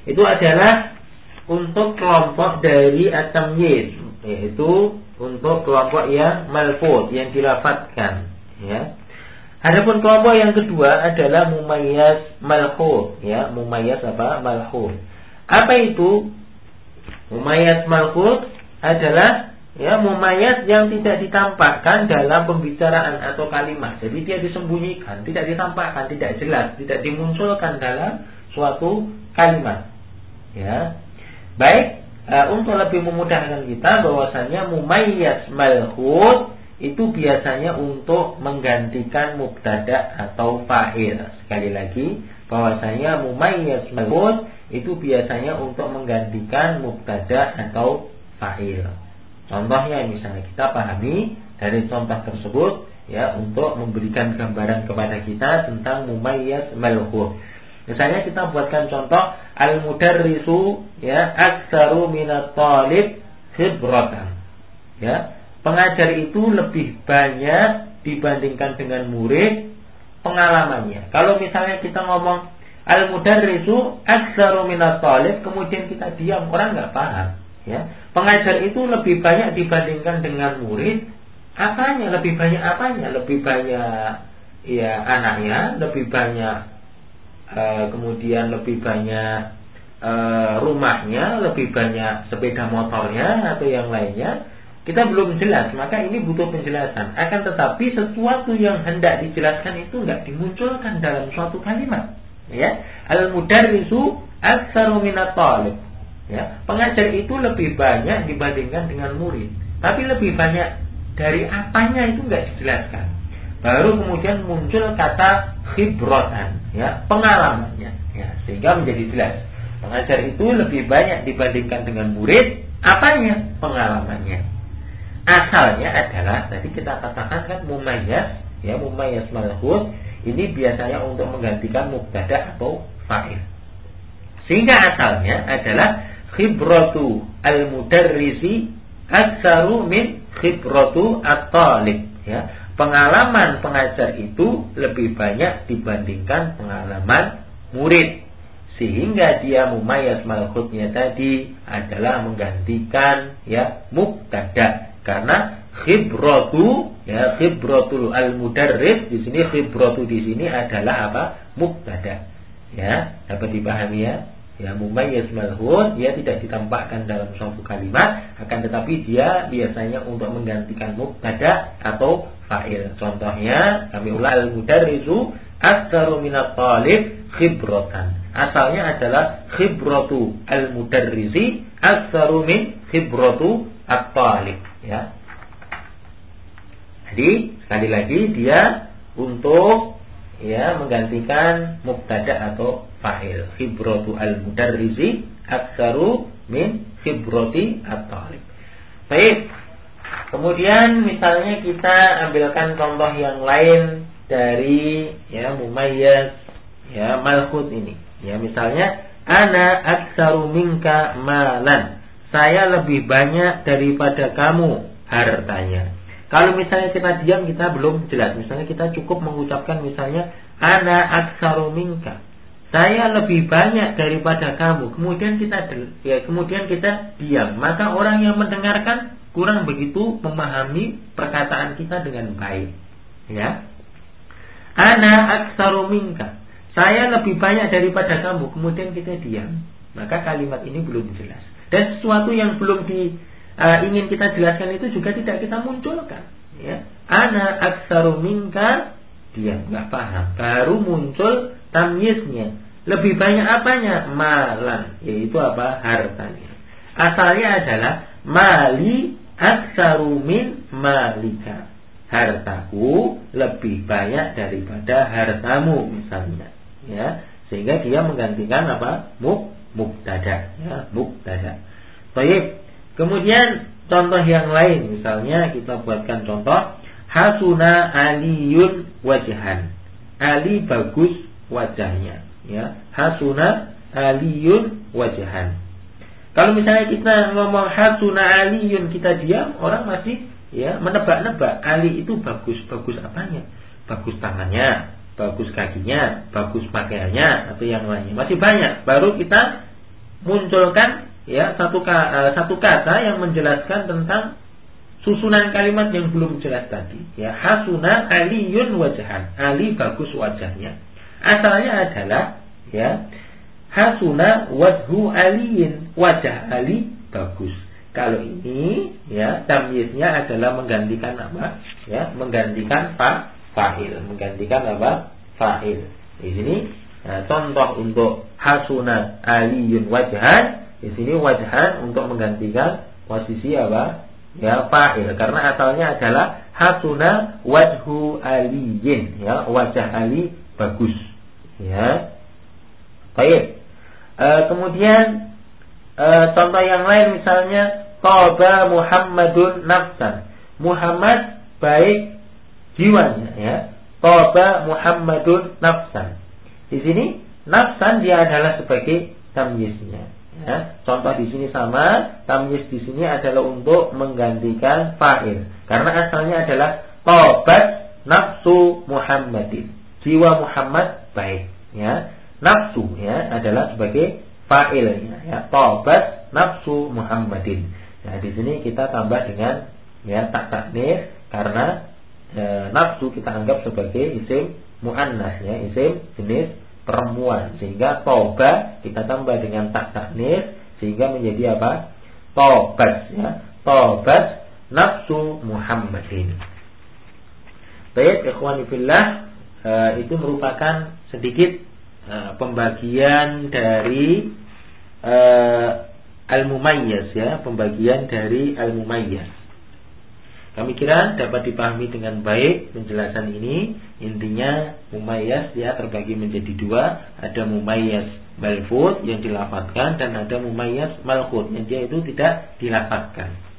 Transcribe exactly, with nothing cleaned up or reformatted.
itu adalah untuk kelompok dari at-tamyiz, yaitu untuk kelompok yang malfuz, yang dilafadzkan, ya. Adapun kelompok yang kedua adalah mumayyaz malhuz, ya, mumayyaz apa? Malhuz. Apa itu? Mumayyaz malhuz adalah ya mumayyaz yang tidak ditampakkan dalam pembicaraan atau kalimat. Jadi dia disembunyikan, tidak ditampakkan, tidak jelas, tidak dimunculkan dalam suatu kalimat. Ya. Baik, e, untuk lebih memudahkan kita bahwasanya mumayyaz malhuz itu biasanya untuk menggantikan mubtada atau fa'il. Sekali lagi, bahwasanya mumayyaz malhuz itu biasanya untuk menggantikan mubtada atau fa'il. Contohnya misalnya kita pahami dari contoh tersebut ya untuk memberikan gambaran kepada kita tentang mumayyaz malhuz. Misalnya kita buatkan contoh al-mudarrisu ya aktsaru minat talib khibratan. Ya. Pengajar itu lebih banyak dibandingkan dengan murid pengalamannya. Kalau misalnya kita ngomong al-mudarrisu aktsaru minat talib, kemudian kita diam, orang nggak paham. Ya, pengajar itu lebih banyak dibandingkan dengan murid. Apanya? Lebih banyak apanya? Lebih banyak ya anaknya, lebih banyak uh, kemudian lebih banyak uh, rumahnya, lebih banyak sepeda motornya atau yang lainnya. Kita belum jelas, maka ini butuh penjelasan. Akan tetapi sesuatu yang hendak dijelaskan itu enggak dimunculkan dalam suatu kalimat. Ya, al-mudarrisu aktsaru minat talib. Ya, pengajar itu lebih banyak dibandingkan dengan murid. Tapi lebih banyak dari apanya itu enggak dijelaskan. Baru kemudian muncul kata khibratan, ya, pengalamannya. Ya, sehingga menjadi jelas. Pengajar itu lebih banyak dibandingkan dengan murid, apanya? Pengalamannya. Asalnya adalah tadi kita katakan kan mumayyaz, ya mumayyaz malhuz ini biasanya untuk menggantikan mubtada atau fa'il. Sehingga asalnya adalah khibratu al-mudarrisi aktsaru min khibratu at-talib, ya. Pengalaman pengajar itu lebih banyak dibandingkan pengalaman murid. Sehingga dia mumayyaz malhuznya tadi adalah menggantikan ya mubtada. Karena khibratu ya khibratul al-mudarris di sini khibratu di sini adalah apa? Mubtada. Ya, dapat dipahami ya? Ya mumayyaz malhuz dia tidak ditampakkan dalam suatu kalimat, akan tetapi dia biasanya untuk menggantikan mubtada atau fa'il. Contohnya kami ulang al-mudarrisu aktsaru minat talib khibratan. Asalnya adalah khibratu al-mudarrisi aktsaru min khibratu at-talib, ya. Jadi sekali lagi dia untuk ya menggantikan mubtada atau fa'il. Khibratu al-mudarrisi aktsaru min khibrati at-talib. Baik. Kemudian misalnya kita ambilkan contoh yang lain dari ya mumayyaz ya malhuz ini. Ya misalnya ana aktsaru minka malan. Saya lebih banyak daripada kamu hartanya. Kalau misalnya kita diam, kita belum jelas. Misalnya kita cukup mengucapkan misalnya ana aktsaru minka. Saya lebih banyak daripada kamu. Kemudian kita ya kemudian kita diam. Maka orang yang mendengarkan kurang begitu memahami perkataan kita dengan baik. Ya. Ana aktsaru minka. Saya lebih banyak daripada kamu. Kemudian kita diam. Maka kalimat ini belum jelas. Dan sesuatu yang belum di uh, ingin kita jelaskan itu juga tidak kita munculkan. Ya. Ana aktsaru minka, dia nggak paham. Baru muncul tamyiznya. Lebih banyak apanya? Malan, yaitu apa? Hartanya. Asalnya adalah mali aktsaru min malika. Hartaku lebih banyak daripada hartamu misalnya. Ya. Sehingga dia menggantikan apa? Mub mubtada, ya, mubtada. Baik. Kemudian contoh yang lain, misalnya kita buatkan contoh hasuna aliyun wajhan. Ali bagus wajahnya, ya. Hasuna aliyun wajhan. Kalau misalnya kita ngomong hasuna aliyun, kita diam, orang masih ya menebak-nebak. Ali itu bagus, bagus apanya? Bagus tangannya, bagus kakinya, bagus pakaiannya atau yang lainnya. Masih banyak. Baru kita munculkan ya satu satu kata yang menjelaskan tentang susunan kalimat yang belum jelas tadi. Ya, hasuna aliyun wajhan. Ali bagus wajahnya. Asalnya adalah ya hasuna wajhu aliyin. Wajah Ali bagus. Kalau ini ya tamyiznya adalah menggantikan apa? Ya, menggantikan fa fa'il, menggantikan apa? Fa'il. Di sini nah, contoh untuk hasuna aliyun wajhan. Di sini wajhan untuk menggantikan posisi apa? Ya fa'il, karena asalnya adalah hasuna wajhu aliyin, ya wajah Ali bagus, ya. Baik. E, kemudian e, contoh yang lain misalnya Toba Muhammadun nafsan. Muhammad baik jiwanya, ya. Toba Muhammadun nafsan. Di sini nafsan dia adalah sebagai tamyiznya. Ya, contoh di sini sama, tamyiz di sini adalah untuk menggantikan fa'il. Karena asalnya adalah tobat nafsu Muhammadin. Jiwa Muhammad baik, ya. Nafsu ya adalah sebagai fa'ilnya, ya. Tobat nafsu Muhammadin. Nah, di sini kita tambah dengan ya tak taknis karena e, nafsu kita anggap sebagai isim muannas, ya, isim jenis perempuan, sehingga toba kita tambah dengan tak taknis sehingga menjadi apa? Tobat, ya. Tobat nafsu Muhammadin. Baik, ikhwani fillah, e, itu merupakan sedikit e, pembagian dari e, al-mumayyiz, ya, pembagian dari al-mumayyiz. Kami kira dapat dipahami dengan baik penjelasan ini. Intinya mumayyiz ya terbagi menjadi dua. Ada mumayyiz malfuz yang dilafadzkan dan ada mumayyiz malghut yang dia itu tidak dilafadzkan.